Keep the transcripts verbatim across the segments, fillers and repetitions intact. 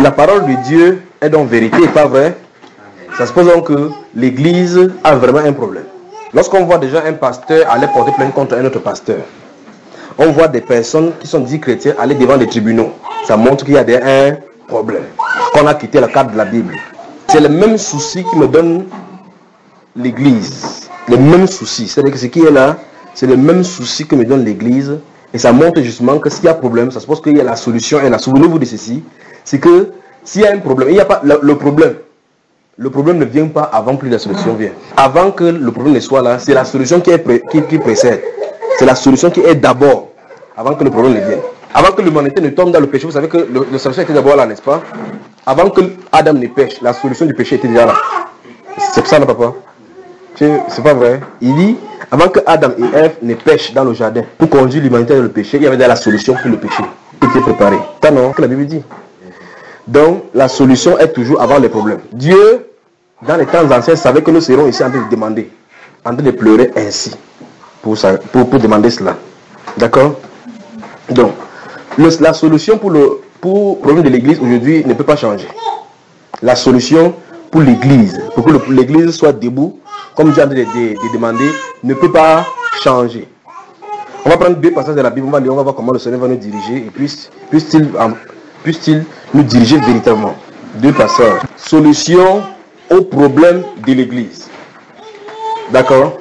la parole de Dieu est donc vérité et pas vrai, ça suppose donc que l'église a vraiment un problème. Lorsqu'on voit déjà un pasteur aller porter plainte contre un autre pasteur, on voit des personnes qui sont dites chrétiens aller devant des tribunaux, ça montre qu'il y a des, un problème, qu'on a quitté le cadre de la Bible. C'est le même souci qui me donne l'église, le même souci, c'est-à-dire que ce qui est là, c'est le même souci que me donne l'église, et ça montre justement que s'il y a problème, ça suppose qu'il y a la solution, et la souvenez-vous de ceci, c'est que s'il y a un problème, il n'y a pas le, le problème, le problème ne vient pas avant que la solution vienne. Avant que le problème ne soit là, c'est la solution qui, est pré, qui, qui précède, c'est la solution qui est d'abord, avant que le problème ne vienne. Avant que l'humanité ne tombe dans le péché, vous savez que le, le solution était d'abord là, n'est-ce pas? Avant que Adam ne pêche, la solution du péché était déjà là. C'est ça, non, papa? C'est pas vrai. Il dit, avant que Adam et Ève ne pêchent dans le jardin, pour conduire l'humanité dans le péché, il y avait déjà la solution pour le péché, qui était préparée. C'est non que la Bible dit. Donc, la solution est toujours avant les problèmes. Dieu, dans les temps anciens, savait que nous serons ici en train de demander, en train de pleurer ainsi, pour, ça, pour, pour demander cela. D'accord? Donc, le, la solution pour le pour le problème de l'église aujourd'hui ne peut pas changer. La solution pour l'église, pour que l'église soit debout, comme Dieu a de, de, de demander, ne peut pas changer. On va prendre deux passages de la Bible, on va lire, on va voir comment le Seigneur va nous diriger et puisse, puisse-t-il, puisse-t-il nous diriger véritablement. Deux passages. Solution au problème de l'église. D'accord?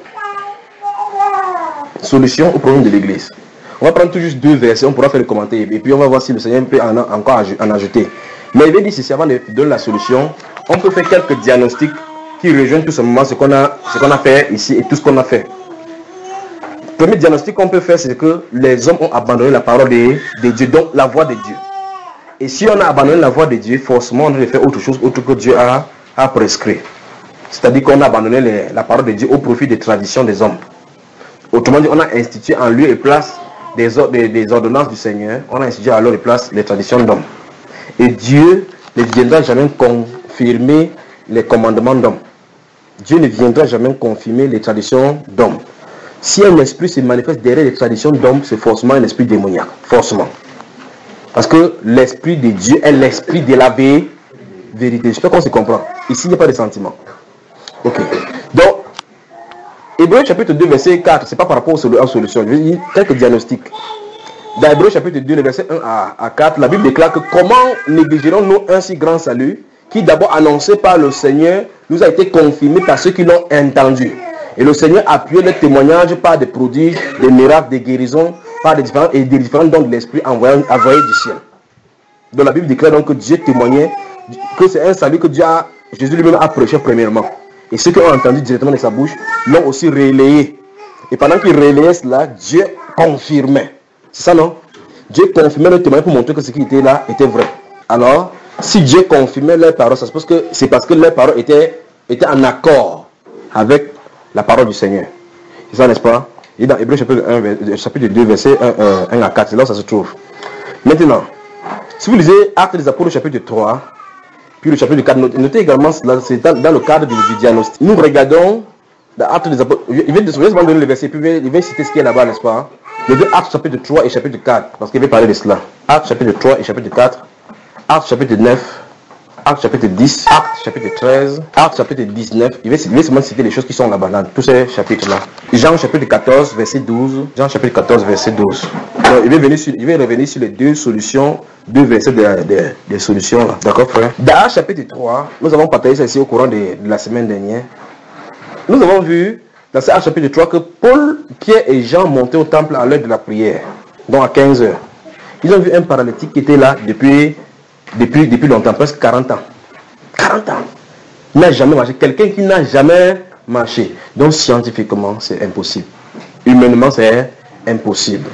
Solution au problème de l'église. On va prendre tout juste deux versets, on pourra faire le commentaire et puis on va voir si le Seigneur peut en, encore en ajouter. Mais il veut dire ceci, avant de donner la solution, on peut faire quelques diagnostics qui rejoignent tout simplement ce qu'on a, ce qu'on a fait ici et tout ce qu'on a fait. Le premier diagnostic qu'on peut faire, c'est que les hommes ont abandonné la parole de, de Dieu, donc la voix de Dieu. Et si on a abandonné la voix de Dieu, forcément on doit faire autre chose, autre que Dieu a, a prescrit. C'est-à-dire qu'on a abandonné les, la parole de Dieu au profit des traditions des hommes. Autrement dit, on a institué en lieu et place des, des, des ordonnances du Seigneur, on a institué en lieu et place les traditions d'hommes. Et Dieu ne viendra jamais confirmer les commandements d'hommes. Dieu ne viendra jamais confirmer les traditions d'hommes. Si un esprit se manifeste derrière les traditions d'hommes, c'est forcément un esprit démoniaque. Forcément. Parce que l'esprit de Dieu est l'esprit de la vérité. J'espère qu'on se comprend. Ici, il n'y a pas de sentiment. Ok. Donc, Hébreux chapitre deux, verset quatre, c'est pas par rapport aux solutions. Je vais dire quelques diagnostics. Dans Hébreux chapitre deux, le verset un à quatre, la Bible déclare que comment négligerons-nous un si grand salut qui d'abord annoncé par le Seigneur nous a été confirmé par ceux qui l'ont entendu. Et le Seigneur a appuyé le témoignage par des prodiges, des miracles, des guérisons, par des différents et des différents dons de l'esprit envoyés, envoyés du ciel. Donc la Bible déclare donc que Dieu témoignait que c'est un salut que Dieu a, Jésus lui-même a prêché premièrement. Et ceux qui ont entendu directement de sa bouche l'ont aussi relayé. Et pendant qu'il relayait cela, Dieu confirmait. C'est ça, non? Dieu confirmait le témoignage pour montrer que ce qui était là était vrai. Alors, si Dieu confirmait leurs paroles, ça se passe que c'est parce que leurs paroles étaient, étaient en accord avec la parole du Seigneur. C'est ça, n'est-ce pas? Et dans Hébreux chapitre, un, chapitre deux, verset un à quatre, c'est là où ça se trouve. Maintenant, si vous lisez Actes des Apôtres, chapitre trois, puis le chapitre quatre, notez également cela, c'est dans, dans le cadre du, du diagnostic. Nous regardons dans Actes des Apôtres, il vient de donner le verset, puis il vient citer ce qui est là-bas, n'est-ce pas? Les deux Actes chapitre trois et chapitre quatre, parce qu'il veut parler de cela. Actes chapitre trois et chapitre quatre, Actes chapitre neuf, Actes chapitre dix, Actes chapitre treize, Actes chapitre dix-neuf. Il va seulement citer les choses qui sont là-bas, dans tous ces chapitres-là. Jean chapitre quatorze, verset douze. Jean chapitre quatorze, verset douze. Donc, il va venir sur, il va revenir sur les deux solutions, deux versets des de, de solutions là. D'accord, frère? Dans Actes chapitre trois, nous avons partagé ça ici au courant de, de la semaine dernière. Nous avons vu dans ce Actes chapitre trois que Paul, Pierre et Jean montaient au temple à l'heure de la prière, donc à quinze heures. Ils ont vu un paralytique qui était là depuis Depuis, depuis longtemps, presque quarante ans. quarante ans. Il n'a jamais marché. Quelqu'un qui n'a jamais marché. Donc scientifiquement, c'est impossible. Humainement, c'est impossible.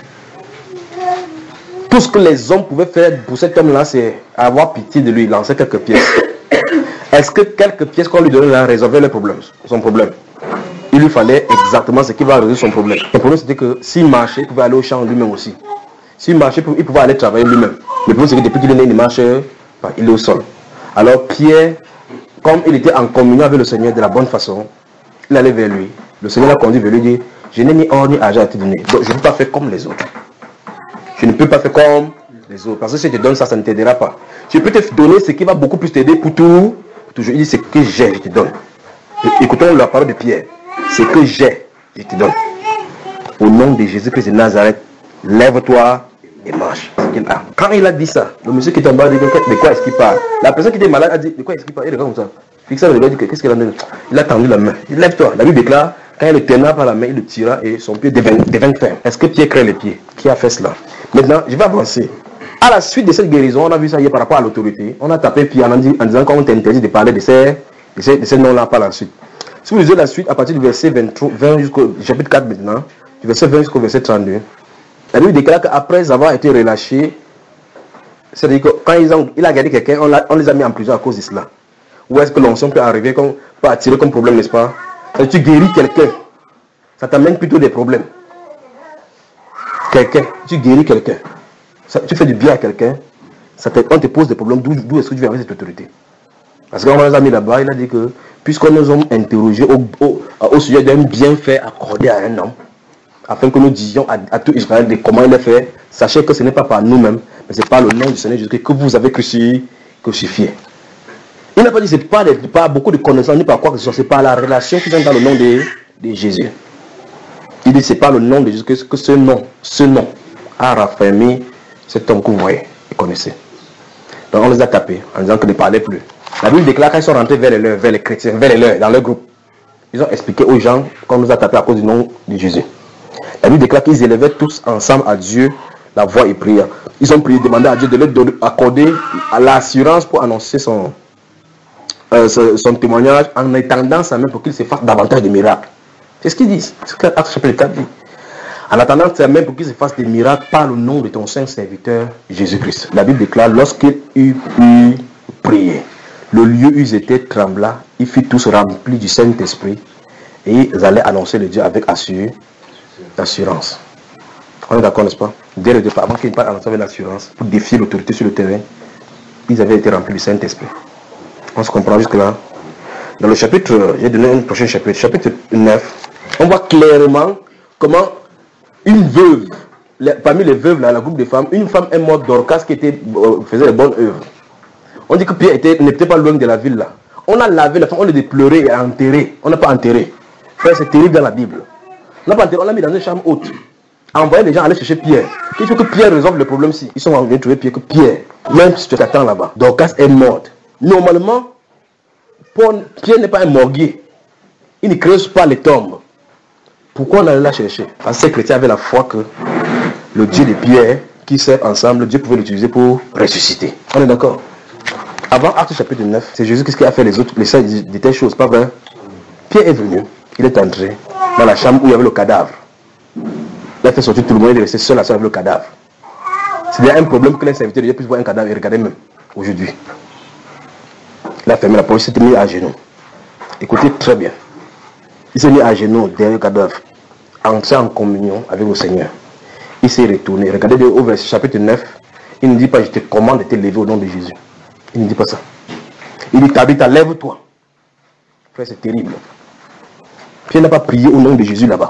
Tout ce que les hommes pouvaient faire pour cet homme-là, c'est avoir pitié de lui, lancer quelques pièces. Est-ce que quelques pièces qu'on lui donnait là résolvaient le problème, son problème? Il lui fallait exactement ce qui va résoudre son problème. Le problème, c'était que s'il marchait, il pouvait aller au champ lui-même aussi. S'il marchait, il pouvait aller travailler lui-même. Le problème, c'est que depuis qu'il est né, il marche, il est au sol. Alors Pierre, comme il était en communion avec le Seigneur de la bonne façon, il allait vers lui. Le Seigneur l'a conduit vers lui et dit, je n'ai ni or ni argent à te donner. Donc je ne peux pas faire comme les autres. Je ne peux pas faire comme les autres. Parce que si je te donne ça, ça ne t'aidera pas. Je peux te donner ce qui va beaucoup plus t'aider pour tout. Pour toujours. Il dit, ce que j'ai, je te donne. Écoutons la parole de Pierre. Ce que j'ai, je te donne. Au nom de Jésus-Christ de Nazareth, lève-toi et marche. Quand il a dit ça, le monsieur qui est en bas dit, de quoi est-ce qu'il parle? La personne qui était malade a dit, de quoi est-ce qu'il parle? Il regarde comme ça. Fixa le doigt, il dit, qu'est-ce qu'il a dit? Il a tendu la main. Il lève-toi. La Bible déclare, quand il le tenait par la main, il le tira et son pied devint, devint ferme. Est-ce que Pierre crée les pieds? Qui a fait cela? Maintenant, je vais avancer. À la suite de cette guérison, on a vu ça hier par rapport à l'autorité. On a tapé Pierre en, en disant qu'on t'interdit de parler de ces, de ces, de ces noms-là par la suite. Si vous lisez la suite, à partir du verset vingt-trois, vingt jusqu'au chapitre quatre maintenant, du verset vingt jusqu'au verset trente-deux, la Bible déclare qu'après avoir été relâché, c'est-à-dire que quand ils ont, il a gardé quelqu'un, on, on les a mis en prison à cause de cela. Où est-ce que l'onction peut arriver, comme, peut attirer comme problème, n'est-ce pas? Si tu guéris quelqu'un, ça t'amène plutôt des problèmes. Quelqu'un, tu guéris quelqu'un, tu fais du bien à quelqu'un, on te pose des problèmes, d'où est-ce que tu viens avec cette autorité? Parce qu'on les a mis là-bas, il a dit que, puisqu'on nous a interrogés au, au, au sujet d'un bienfait accordé à un homme, afin que nous disions à, à tout Israël de comment il est fait, sachez que ce n'est pas par nous-mêmes, mais c'est par le nom du Seigneur Jésus que vous avez crucifié. Il n'a pas dit que ce n'est pas, pas beaucoup de connaissances, ni par quoi que ce soit, c'est par la relation qui vient dans le nom de, de Jésus. Il dit que c'est par le nom de Jésus que, que ce nom, ce nom a raffermi cet homme que vous voyez et connaissez. Donc on les a tapés en disant qu'ils ne parlaient plus. La Bible déclare qu'ils sont rentrés vers les leurs, vers les chrétiens, vers les leurs, dans leur groupe. Ils ont expliqué aux gens qu'on nous a tapés à cause du nom de Jésus. La Bible déclare qu'ils élevaient tous ensemble à Dieu la voix et prière. Ils ont prié, demandé à Dieu de leur accorder l'assurance pour annoncer son, euh, son témoignage en étendant sa main pour qu'il se fasse davantage de miracles. C'est ce qu'ils disent. C'est ce que Actes chapitre quatre dit. En attendant sa main pour qu'il se fasse des miracles par le nom de ton saint serviteur Jésus-Christ. La Bible déclare, lorsqu'il eut pu prier, le lieu où ils étaient trembla, ils furent tous remplis du Saint-Esprit et ils allaient annoncer le Dieu avec assurance. On est d'accord, n'est-ce pas? Dès le départ, avant qu'ils ne parlent annoncer avec l'assurance, pour défier l'autorité sur le terrain, ils avaient été remplis du Saint-Esprit. On se comprend jusque-là. Dans le chapitre, j'ai donné un prochain chapitre, chapitre neuf, on voit clairement comment une veuve, les, parmi les veuves, là, la groupe de femmes, une femme est morte Dorcas qui était, euh, faisait de bonnes œuvres. On dit que Pierre n'était pas loin de la ville là. On a lavé la femme, on l'a déploré et enterré. On n'a pas enterré. C'est terrible dans la Bible. On n'a pas enterré, on l'a mis dans une chambre haute. Envoyer les gens aller chercher Pierre. Il faut que Pierre résolve le problème si. Ils sont venus trouver Pierre que Pierre, même si tu t'attends là-bas, Dorcas est morte. Normalement, Paul, Pierre n'est pas un morguier. Il ne creuse pas les tombes. Pourquoi on allait la chercher? Parce que ces chrétiens avaient la foi que le Dieu de Pierre, qui sert ensemble, Dieu pouvait l'utiliser pour ressusciter. On est d'accord? Avant Actes chapitre neuf, c'est Jésus qui a fait les autres, les saints de telles choses, pas vrai? Pierre est venu, il est entré dans la chambre où il y avait le cadavre. Il a fait sortir tout le monde, il est resté seul à avec le cadavre. C'est bien un problème que les serviteurs de Dieu puissent voir un cadavre et regarder même aujourd'hui. Il a fermé la porte, il s'est mis à genoux. Écoutez très bien. Il s'est mis à genoux derrière le cadavre, entré en communion avec le Seigneur. Il s'est retourné. Regardez au verset chapitre neuf, il ne dit pas je te commande de te lever au nom de Jésus. Il ne dit pas ça. Il dit Tabitha, lève-toi. Frère, c'est terrible. Pierre n'a pas prié au nom de Jésus là-bas.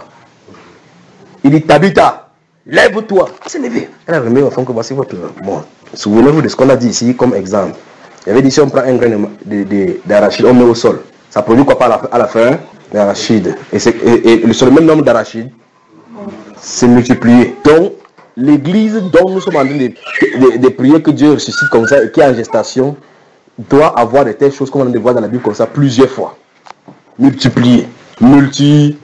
Il dit Tabitha, lève-toi. Il s'est levé. Elle a remis au fond que voici votre mort. Souvenez-vous de ce qu'on a dit ici comme exemple. Il avait dit si on prend un grain d'arachide, on met au sol. Ça produit quoi par la, à la fin? D'arachide. Et, et, et sur le même nombre d'arachides, c'est multiplié. Donc, l'église dont nous sommes en train de, de, de prier que Dieu ressuscite comme ça et qui est en gestation, doit avoir de telles choses comme on a de voir dans la Bible comme ça plusieurs fois. Multiplié. Multiplié.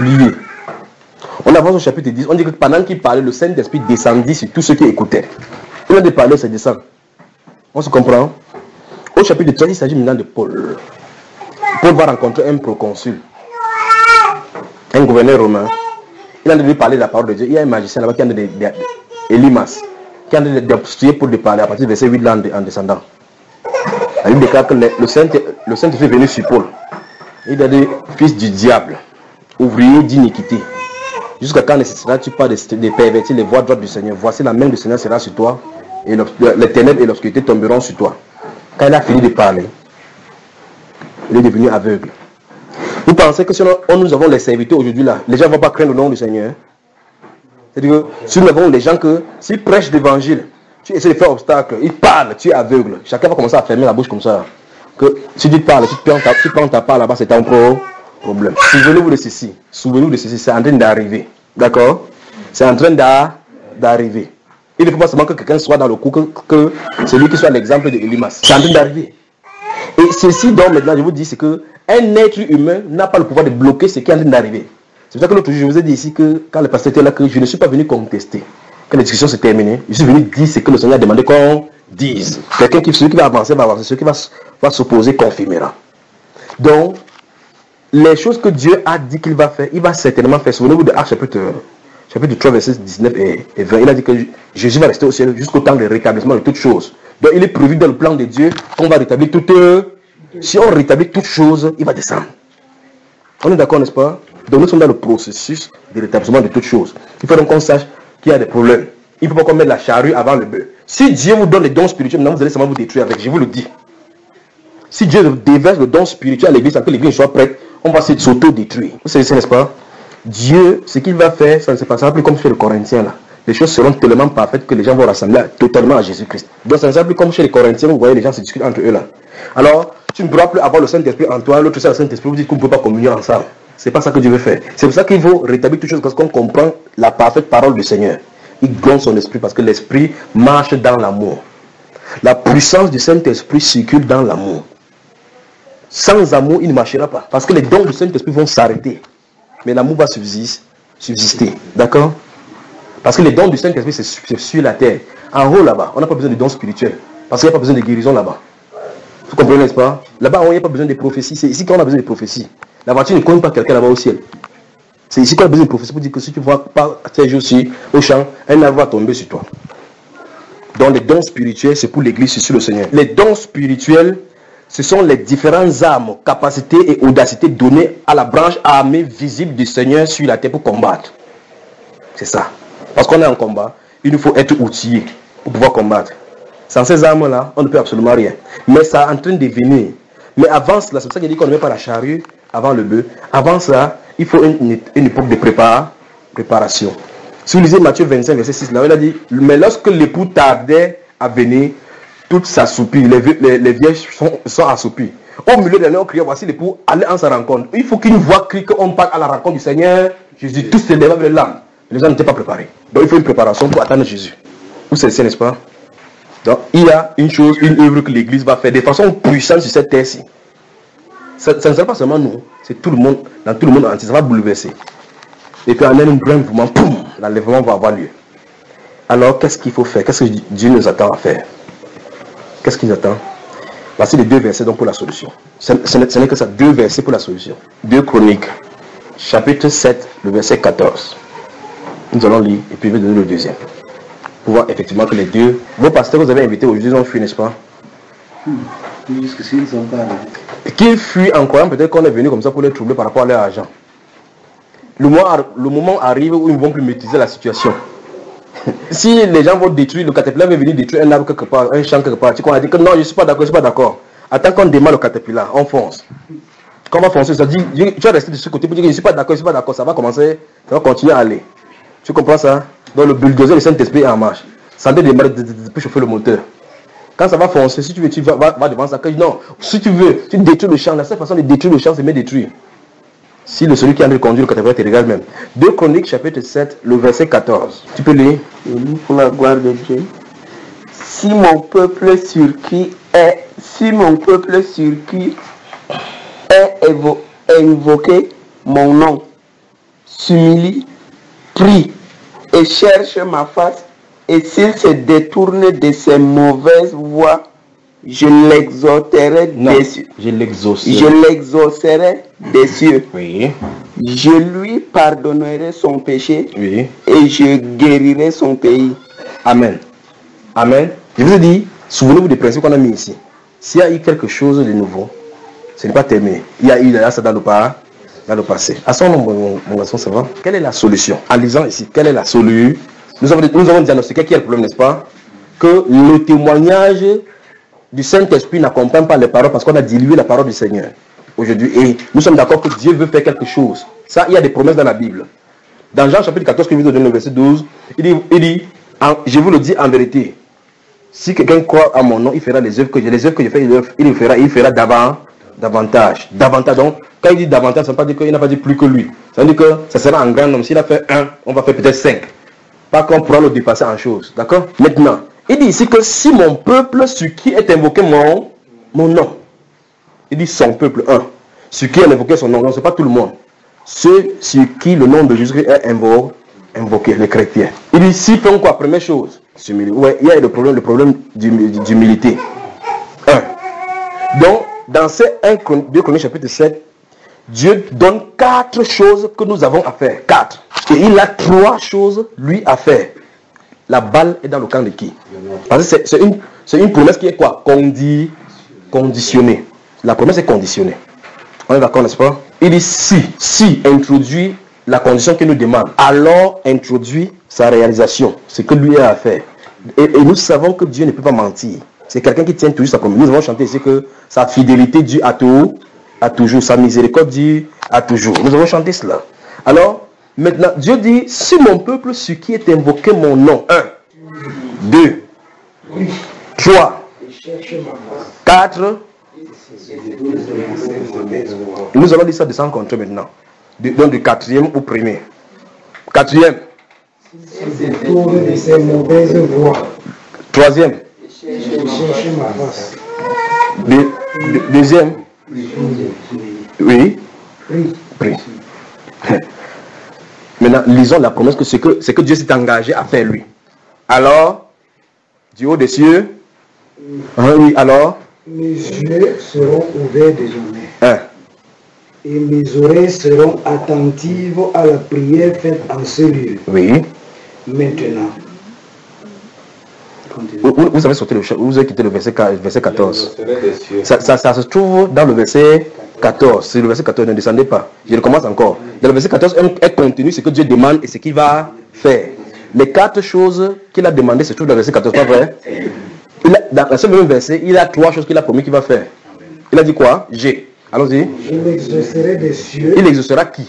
On avance au chapitre dix. On dit que pendant qu'il parlait, le Saint-Esprit descendit sur tous ceux qui écoutaient. Il a de parler, ça descend. On se comprend? Au chapitre treize, il s'agit maintenant de Paul. Paul va rencontrer un proconsul, un gouverneur romain. Il a entendu parler de la parole de Dieu. Il y a un magicien là-bas qui a entendu Elimas, qui a entendu d'obstruer pour de parler à partir du verset huit là en descendant. La Bible déclare que le Saint-Esprit est venu sur Paul. Il a dit fils du diable, ouvrier d'iniquité. Jusqu'à quand nécessiteras-tu pas de, de pervertir les voies droites du Seigneur? Voici la main du Seigneur sera sur toi, et les ténèbres et l'obscurité tomberont sur toi. Quand il a fini de parler, il est devenu aveugle. Vous pensez que si on, nous avons les serviteurs aujourd'hui là, les gens ne vont pas craindre le nom du Seigneur? C'est-à-dire que si nous avons les gens que, s'ils prêchent l'évangile, tu essaies de faire obstacle, il parle, tu es aveugle. Chacun va commencer à fermer la bouche comme ça. Que si tu parles, si tu prends ta, tu prends ta part là-bas, c'est un pro problème. Souvenez-vous de ceci. Souvenez-vous de ceci, c'est en train d'arriver. D'accord? C'est en train d'arriver. Il ne faut pas seulement que quelqu'un soit dans le coup, que, que celui qui soit l'exemple de Elimas. C'est en train d'arriver. Et ceci, donc, maintenant, je vous dis, c'est que un être humain n'a pas le pouvoir de bloquer ce qui est en train d'arriver. C'est pour ça que l'autre jour, je vous ai dit ici que quand le pasteur était là, que je ne suis pas venu contester. Quand la discussion s'est terminée, je suis venu dire ce que le Seigneur a demandé qu'on dise. Quelqu'un qui, celui qui va avancer, va avancer. Celui qui va, va s'opposer, confirmera. Donc, les choses que Dieu a dit qu'il va faire, il va certainement faire. Souvenez-vous de Actes chapitre, chapitre trois, versets dix-neuf et vingt. Il a dit que Jésus va rester au ciel jusqu'au temps de rétablissement de toutes choses. Donc, il est prévu dans le plan de Dieu qu'on va rétablir toutes. Si on rétablit toutes choses, il va descendre. On est d'accord, n'est-ce pas? Donc, nous sommes dans le processus de rétablissement de toutes choses. Il faut donc qu'on sache qu'il y a des problèmes. Il ne faut pas qu'on mette la charrue avant le bœuf. Si Dieu vous donne les dons spirituels, maintenant vous allez seulement vous détruire avec. Je vous le dis. Si Dieu déverse le don spirituel à l'église, sans que l'église soit prête, on va s'auto-détruire. Vous savez ça, n'est-ce pas? Dieu, ce qu'il va faire, ça ne se passera plus comme chez les Corinthiens là. Les choses seront tellement parfaites que les gens vont rassembler totalement à Jésus-Christ. Donc ça ne sera plus comme chez les Corinthiens, vous voyez les gens se discutent entre eux là. Alors, tu ne pourras plus avoir le Saint-Esprit en toi, l'autre c'est le Saint-Esprit, vous dites qu'on ne peut pas communier ensemble. C'est pas ça que Dieu veut faire. C'est pour ça qu'il faut rétablir toutes choses parce qu'on comprend la parfaite parole du Seigneur. Il gonfle son esprit parce que l'esprit marche dans l'amour. La puissance du Saint-Esprit circule dans l'amour. Sans amour, il ne marchera pas. Parce que les dons du Saint-Esprit vont s'arrêter. Mais l'amour va subsister. D'accord? Parce que les dons du Saint-Esprit, c'est sur la terre. En haut, là-bas, on n'a pas besoin de dons spirituels. Parce qu'il n'y a pas besoin de guérison là-bas. Vous comprenez, n'est-ce pas? Là-bas, il n'y a pas besoin de prophéties. C'est ici qu'on a besoin de prophéties. La voiture ne compte pas quelqu'un là-bas au ciel. C'est ici qu'on a besoin de prophéties pour dire que si tu ne vois pas tes jours aussi au champ, un arbre va tomber sur toi. Donc les dons spirituels, c'est pour l'église, c'est sur le Seigneur. Les dons spirituels, ce sont les différentes armes, capacités et audacités données à la branche armée visible du Seigneur sur la terre pour combattre. C'est ça. Parce qu'on est en combat, il nous faut être outillé pour pouvoir combattre. Sans ces armes-là, on ne peut absolument rien. Mais ça est en train de venir. Mais avant cela, c'est pour ça qu'il dit qu'on ne met pas la charrue avant le bœuf. Avant cela, il faut une, une, une époque de prépa, préparation. Si vous lisez Matthieu vingt-cinq, verset six, là, il a dit, mais lorsque l'époux tardait à venir, toutes s'assoupirent, les, les, les vierges sont, sont assoupies. Au milieu de l'année, on criait, voici l'époux, allez en sa rencontre. Il faut qu'une voix crie qu'on part à la rencontre du Seigneur. Jésus, tous se lèvent avec les larmes. Les gens n'étaient pas préparés. Donc il faut une préparation pour attendre Jésus. Vous savez, n'est-ce pas? Donc il y a une chose, une œuvre que l'Église va faire de façon puissante sur cette terre-ci. Ça, ça ne sera pas seulement nous, c'est tout le monde, dans tout le monde entier, ça va bouleverser. Et puis en un bref mouvement, poum, l'enlèvement va avoir lieu. Alors qu'est-ce qu'il faut faire? Qu'est-ce que Dieu nous attend à faire? Qu'est-ce qu'il nous attend? Voici les deux versets donc pour la solution. Ce, ce n'est que ça, deux versets pour la solution. Deux Chroniques, chapitre sept, le verset quatorze. Nous allons lire et puis je vais donner le deuxième. Pour voir effectivement que les deux, vos pasteurs que vous avez invités aujourd'hui ont fui, n'est-ce pas? Jusqu'ici, ils ne sont pas arrivés. Qu'ils fuient en croyant peut-être qu'on est venu comme ça pour les troubler par rapport à leur argent. Le moment, le moment arrive où ils ne vont plus maîtriser la situation. Si les gens vont détruire, le caterpillar va venir détruire un arbre quelque part, un champ quelque part, tu qu'on a dit que non, je ne suis pas d'accord, je ne suis pas d'accord. Attends qu'on démarre le caterpillar, on fonce. Quand on va foncer, ça dit, tu vas rester de ce côté pour dire que je ne suis pas d'accord, je ne suis pas d'accord, ça va commencer, ça va continuer à aller. Tu comprends ça? Donc le bulldozer, le Saint-Esprit est en marche. Ça doit démarrer pour chauffer le moteur. Quand ça va foncer, si tu veux, tu vas, vas, vas devant ça. Que, non, si tu veux, tu détruis le champ. La seule façon de détruire le champ, c'est de détruire. Si le celui qui a de conduire le catégorie te regarde même. deux Chroniques, chapitre sept, le verset quatorze. Tu peux lire? Pour la gloire de Dieu. Si mon peuple sur qui est, si mon peuple sur qui est, évo, est invoqué mon nom, s'humilie, prie et cherche ma face, et s'il se détourne de ses mauvaises voies, je l'exaucerai des cieux. Je l'exaucerai. Je l'exaucerai des cieux. Oui. Je lui pardonnerai son péché. Oui. Et je guérirai son pays. Amen. Amen. Je vous ai dit, souvenez-vous des principes qu'on a mis ici. S'il y a eu quelque chose de nouveau, ce n'est pas terminé. Il y a eu là, ça dans le, pas, dans le passé. À son nom, mon, mon garçon, ça va? Quelle est la solution? En lisant ici, quelle est la solution? Nous avons, nous avons diagnostiqué qui est le problème, n'est-ce pas? Que le témoignage du Saint-Esprit n'accompagne pas les paroles parce qu'on a dilué la parole du Seigneur aujourd'hui. Et nous sommes d'accord que Dieu veut faire quelque chose. Ça, il y a des promesses dans la Bible. Dans Jean chapitre quatorze, que je vous donne le verset douze, il dit, il dit en, je vous le dis en vérité, si quelqu'un croit à mon nom, il fera les œuvres que je, les œuvres que je fais, il le fera, il fera d'avant, davantage. Davantage. Donc, quand il dit davantage, ça ne veut pas dire qu'il n'a pas dit plus que lui. Ça veut dire que ça sera un grand homme. S'il a fait un, on va faire peut-être cinq. Pas qu'on pourra le dépasser en choses. D'accord? Maintenant, il dit ici que si mon peuple, sur qui est invoqué mon, mon nom, il dit son peuple, un. Sur qui est invoqué son nom, non, ce n'est pas tout le monde. Ceux sur qui le nom de Jésus-Christ est invo invoqué, les chrétiens. Il dit s'ils font quoi? Première chose, ouais, il y a le problème, le problème d'humilité. un. Donc, dans ces deux Chroniques chapitre sept, Dieu donne quatre choses que nous avons à faire. Quatre. Et il a trois choses, lui, à faire. La balle est dans le camp de qui? Parce que c'est une, une promesse qui est quoi? Condi, conditionnée. La promesse est conditionnée. On est d'accord, n'est-ce pas? Il dit si, si introduit la condition qu'il nous demande, alors introduit sa réalisation, ce que lui a à faire. Et, et nous savons que Dieu ne peut pas mentir. C'est quelqu'un qui tient toujours sa promesse. Nous avons chanté ici que sa fidélité dure à tout, à toujours, sa miséricorde dure à toujours. Nous avons chanté cela. Alors, maintenant, Dieu dit, si mon peuple sur qui est invoqué mon nom, un, deux, trois, quatre, nous allons dire ça de sans compter maintenant. De, donc du quatrième au premier. Quatrième. de ces mauvaises voies. Troisième. De, de, deuxième. Oui. Prie. Maintenant, lisons la promesse que c'est que, que Dieu s'est engagé à faire lui. Alors, du haut des cieux. Hein, oui, alors. Mes yeux seront ouverts désormais. Un. Et mes oreilles seront attentives à la prière faite en ce lieu. Oui. Maintenant. Vous, vous avez sauté le vous avez quitté le verset, verset quatorze. Ça, ça, ça se trouve dans le verset quatorze. C'est le verset quatorze, ne descendez pas. Je recommence encore. Dans le verset quatorze est contenu ce que Dieu demande et ce qu'il va faire. Les quatre choses qu'il a demandées se trouvent dans le verset quatorze, pas vrai? Il a, dans ce même verset, il a trois choses qu'il a promis qu'il va faire. Il a dit quoi? J'ai. Allons-y. Je l'exaucerai des cieux. Il exaucera qui?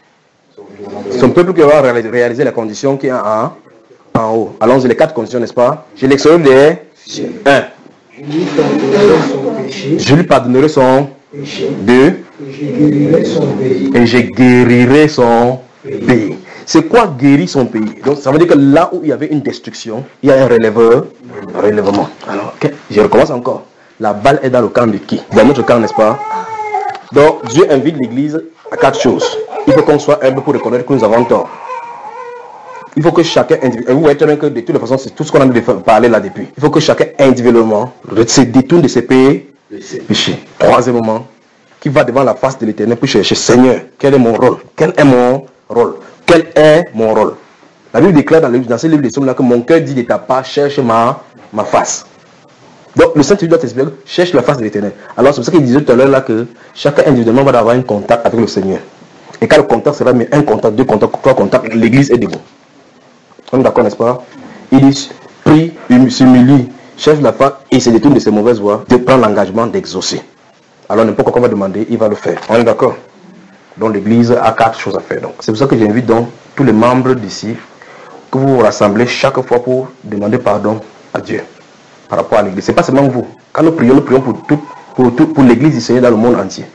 Son peuple qui va réaliser la condition qui est en, en haut. Allons-y, les quatre conditions, n'est-ce pas? Je l'exaucerai des cieux. Un. Je lui pardonnerai son péché. Je lui pardonnerai son péché. Deux. Et je guérirai son pays. Et je guérirai son pays. pays. C'est quoi guérir son pays? Donc ça veut dire que là où il y avait une destruction, il y a un relèveur, un relèvement. Alors, okay. Je recommence encore. La balle est dans le camp de qui? Dans notre camp, n'est-ce pas? Donc Dieu invite l'Église à quatre choses. Il faut qu'on soit humble pour reconnaître que nous avons tort. Il faut que chacun individuellement, vous voyez très bien que de toutes les façons, c'est tout ce qu'on a parlé là depuis. Il faut que chacun individuellement se détourne de ses péchés. péchés. Troisièmement, qui va devant la face de l'Éternel pour chercher, Seigneur, quel est mon rôle? Quel est mon rôle? Quel est mon rôle? La Bible déclare dans, le, dans ce livre de Psaumes là que mon cœur dit de ta part, cherche ma, ma face. Donc le Saint-Esprit doit t'expliquer, cherche la face de l'Éternel. Alors c'est pour ça qu'il disait tout à l'heure là que chacun individuellement va avoir un contact avec le Seigneur. Et quand le contact sera mis un contact, deux contacts, trois contacts, l'Église est debout. On est d'accord, n'est-ce pas? Il dit, prie, s'humilie, cherche la face et se détourne de ses mauvaises voies, de prendre l'engagement d'exaucer. Alors n'importe quoi qu'on va demander, il va le faire. On est d'accord? Donc l'Église a quatre choses à faire. Donc c'est pour ça que j'invite donc tous les membres d'ici que vous vous rassemblez chaque fois pour demander pardon à Dieu par rapport à l'Église. C'est pas seulement vous. Quand nous prions, nous prions pour tout, pour tout, pour l'Église du Seigneur dans le monde entier.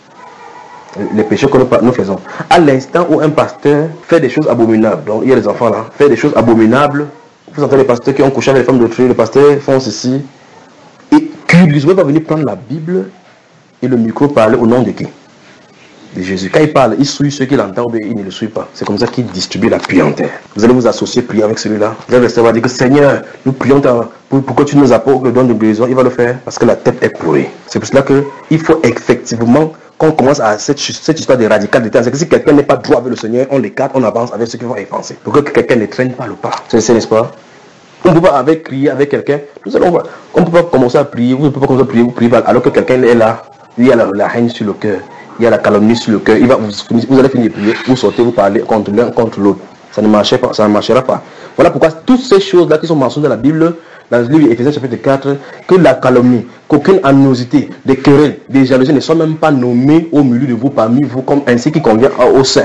Les péchés que nous, nous faisons. À l'instant où un pasteur fait des choses abominables, donc il y a les enfants là, fait des choses abominables. Vous entendez les pasteurs qui ont couché avec les femmes d'autrui, les pasteurs font ceci. Et curieusement, va venir prendre la Bible et le micro parler au nom de qui? De Jésus. Quand il parle, il souille ceux qui l'entendent, mais il ne le suit pas. C'est comme ça qu'il distribue la pluie en terre. Vous allez vous associer, prier avec celui-là. Vous allez rester, va dire que Seigneur, nous prions pour, pourquoi tu nous apportes le don de guérison. Il va le faire parce que la tête est pourrie. C'est pour cela qu'il faut effectivement qu'on commence à cette, cette histoire de radicalité. C'est que si quelqu'un n'est pas droit avec le Seigneur, on l'écarte, on avance avec ceux qui vont y penser. Pour que quelqu'un ne traîne pas le pas. C'est n'est-ce pas? On ne peut pas avec, crier avec quelqu'un. On ne peut pas commencer à prier. Vous ne pouvez pas commencer à prier, vous priez alors que quelqu'un est là. Il y a la, la haine sur le cœur. Il y a la calomnie sur le cœur. Il va, vous, vous allez finir de prier. Vous sortez, vous parlez contre l'un, contre l'autre. Ça ne marchera pas. Ça ne marchera pas. Voilà pourquoi toutes ces choses-là qui sont mentionnées dans la Bible, dans le livre Éphésiens chapitre quatre, que la calomnie, qu'aucune animosité, des querelles, des jalousies ne sont même pas nommées au milieu de vous, parmi vous, comme ainsi qui convient au sein.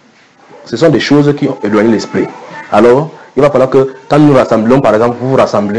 Ce sont des choses qui ont éloigné l'esprit. Alors, il va falloir que quand nous rassemblons, par exemple, vous vous rassemblez,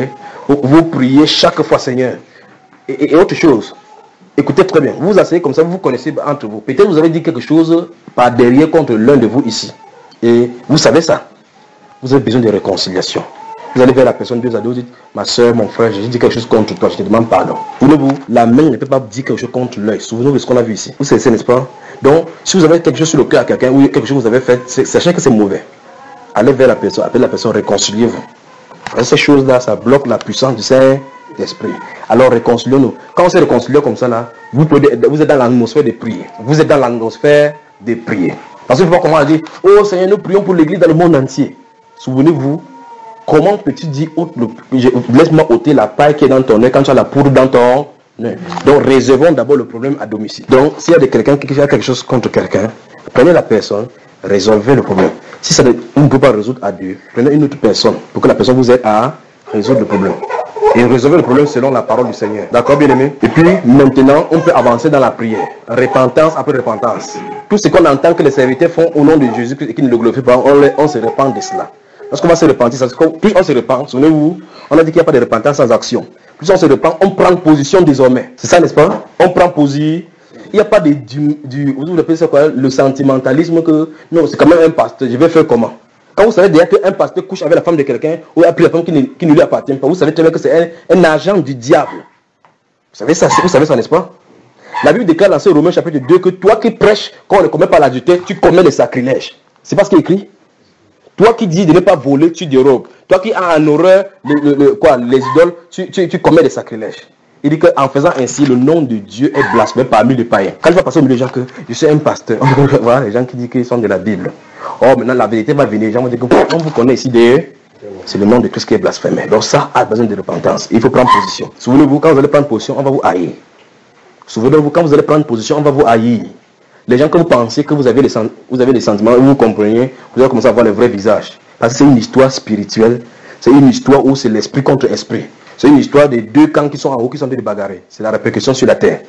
Vous, vous priez chaque fois, Seigneur. Et, et, et autre chose. Écoutez très bien. Vous vous asseyez comme ça, vous vous connaissez entre vous. Peut-être vous avez dit quelque chose par derrière contre l'un de vous ici. Et vous savez ça. Vous avez besoin de réconciliation. Vous allez vers la personne, deux à deux, vous dites, ma soeur, mon frère, j'ai dit quelque chose contre toi, je te demande pardon. Souvenez-vous, la main ne peut pas dire quelque chose contre l'œil. Souvenez-vous de ce qu'on a vu ici. Vous savez, n'est-ce pas? Donc, si vous avez quelque chose sur le cœur à quelqu'un, ou quelque chose que vous avez fait, sachez que c'est mauvais. Allez vers la personne, appelez la personne, réconciliez-vous. Ces choses-là, ça bloque la puissance du Saint-Esprit. Alors, réconcilions-nous. Quand on s'est réconcilié comme ça, là, vous, pouvez, vous êtes dans l'atmosphère de prier. Vous êtes dans l'atmosphère de prier. Parce que je ne sais pas comment on dit, oh Seigneur, nous prions pour l'église dans le monde entier. Souvenez-vous, comment peux-tu dire, laisse-moi ôter la paille qui est dans ton œil quand tu as la poudre dans ton œil. Donc réservons d'abord le problème à domicile. Donc s'il y a quelqu'un qui a quelque chose contre quelqu'un, prenez la personne, résolvez le problème. Si ça ne, on ne peut pas résoudre à deux, prenez une autre personne pour que la personne vous aide à résoudre le problème. Et résolvez le problème selon la parole du Seigneur. D'accord, bien aimé? Et puis maintenant, on peut avancer dans la prière. Repentance après repentance. Tout ce qu'on entend que les serviteurs font au nom de Jésus et qui ne le glorifient pas, on, on se repent de cela. Lorsqu'on va se repentir, plus on se repent, souvenez-vous, on a dit qu'il n'y a pas de repentance sans action. Plus on se repent, on prend position désormais. C'est ça, n'est-ce pas? On prend position. Il n'y a pas de, du, du, vous appelez ça quoi, le sentimentalisme que, non, c'est quand même un pasteur, je vais faire comment? Quand vous savez déjà qu'un pasteur couche avec la femme de quelqu'un, ou a pris la femme qui ne, qui ne lui appartient pas, vous savez très bien que c'est un, un agent du diable. Vous savez ça, vous savez ça, n'est-ce pas? La Bible déclare dans ce Romains chapitre deux que toi qui prêches, quand on ne commet pas l'adultère, tu commets le sacrilège. C'est pas ce qui est écrit? Toi qui dis de ne pas voler, tu dérobes. Toi qui as en horreur le, le, le, quoi, les idoles, tu, tu, tu commets des sacrilèges. Il dit qu'en faisant ainsi, le nom de Dieu est blasphémé parmi les païens. Quand il va passer au milieu des gens que je suis un pasteur, voilà les gens qui disent qu'ils sont de la Bible. Oh, maintenant la vérité va venir. Les gens vont dire que on vous connaît ici, c'est le nom de Christ qui est blasphémé. Donc ça a besoin de repentance. Il faut prendre position. Souvenez-vous, quand vous allez prendre position, on va vous haïr. Souvenez-vous, quand vous allez prendre position, on va vous haïr. Les gens que vous pensez que vous avez les, vous avez les sentiments, vous comprenez, vous allez commencer à voir le vrai visage. Parce que c'est une histoire spirituelle. C'est une histoire où c'est l'esprit contre esprit. C'est une histoire de deux camps qui sont en haut, qui sont en train de bagarrer. C'est la répercussion sur la terre.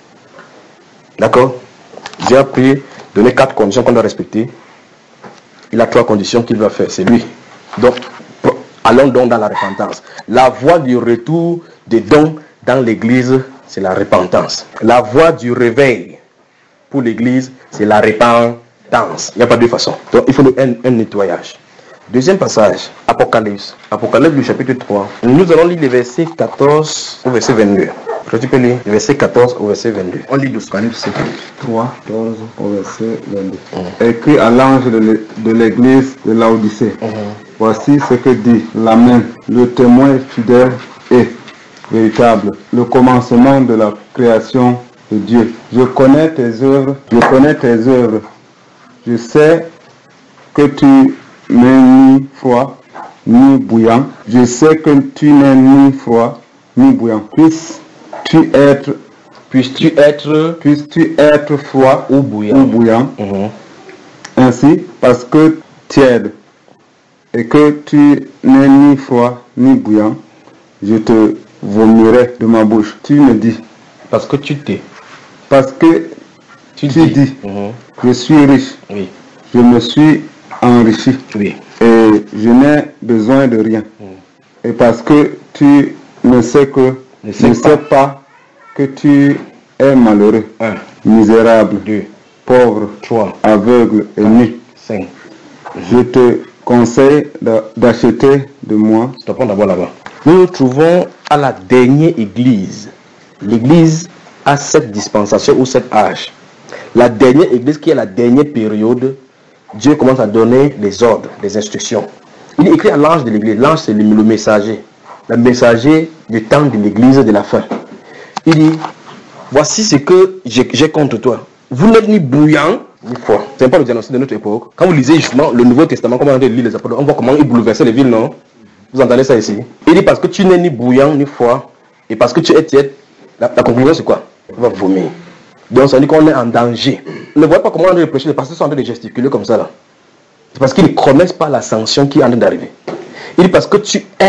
D'accord? J'ai appris, donné quatre conditions qu'on doit respecter. Il a trois conditions qu'il va faire. C'est lui. Donc, allons donc dans la repentance. La voie du retour des dons dans l'église, c'est la repentance. La voie du réveil pour l'église, c'est la repentance. Il n'y a pas de façon. Donc, il faut un, un nettoyage. Deuxième passage, Apocalypse. Apocalypse du chapitre trois. Nous allons lire les versets quatorze au verset vingt-deux. Tu peux lire les versets quatorze au verset vingt-deux. On lit doucement. Apocalypse trois, quatorze au verset vingt-deux. Écrit à l'ange de l'église de Laodicée. Uh-huh. Voici ce que dit l'Amen, le témoin fidèle et véritable, le commencement de la création de Dieu. Je connais tes œuvres, je connais tes œuvres. Je sais que tu n'es ni froid, ni bouillant. Je sais que tu n'es ni froid, ni bouillant. Puisses-tu être, puisses-tu être, puisses-tu être froid ou bouillant. Ou bouillant. Uh-huh. Ainsi, parce que tiède et que tu n'es ni froid, ni bouillant, je te vomirai de ma bouche. Tu me dis. Parce que tu t'es. Parce que tu, tu dis, dis uh-huh. Je suis riche. Oui. Je me suis enrichi. Oui. Et je n'ai besoin de rien. Mm. Et parce que tu ne sais que ne sais, ne pas. sais pas que tu es malheureux, un. Misérable, deux. Pauvre, trois. Aveugle et nu. cinq. Mm-hmm. Je te conseille d'acheter de moi. Stoppons d'abord là-bas. Nous nous trouvons à la dernière église. L'église a cette dispensation ou cet âge. La dernière église qui est la dernière période, Dieu commence à donner les ordres, les instructions. Il écrit à l'ange de l'église. L'ange, c'est le, le messager. Le messager du temps de l'église de la fin. Il dit, voici ce que j'ai contre toi. Vous n'êtes ni bouillant, ni froid. Ce n'est pas le diagnostic de notre époque. Quand vous lisez justement le Nouveau Testament, comment on lit les apôtres, on voit comment ils bouleversaient les villes, non? Vous entendez ça ici? Il dit, parce que tu n'es ni bouillant, ni froid, et parce que tu es tiède, la, la conclusion c'est quoi? On va vomir. Donc ça dit qu'on est en danger. Ne voyez pas comment on est prêcher, les pasteurs sont en train de gesticuler comme ça là. C'est parce qu'ils ne connaissent pas la sanction qui est en train d'arriver. Il dit parce que tu es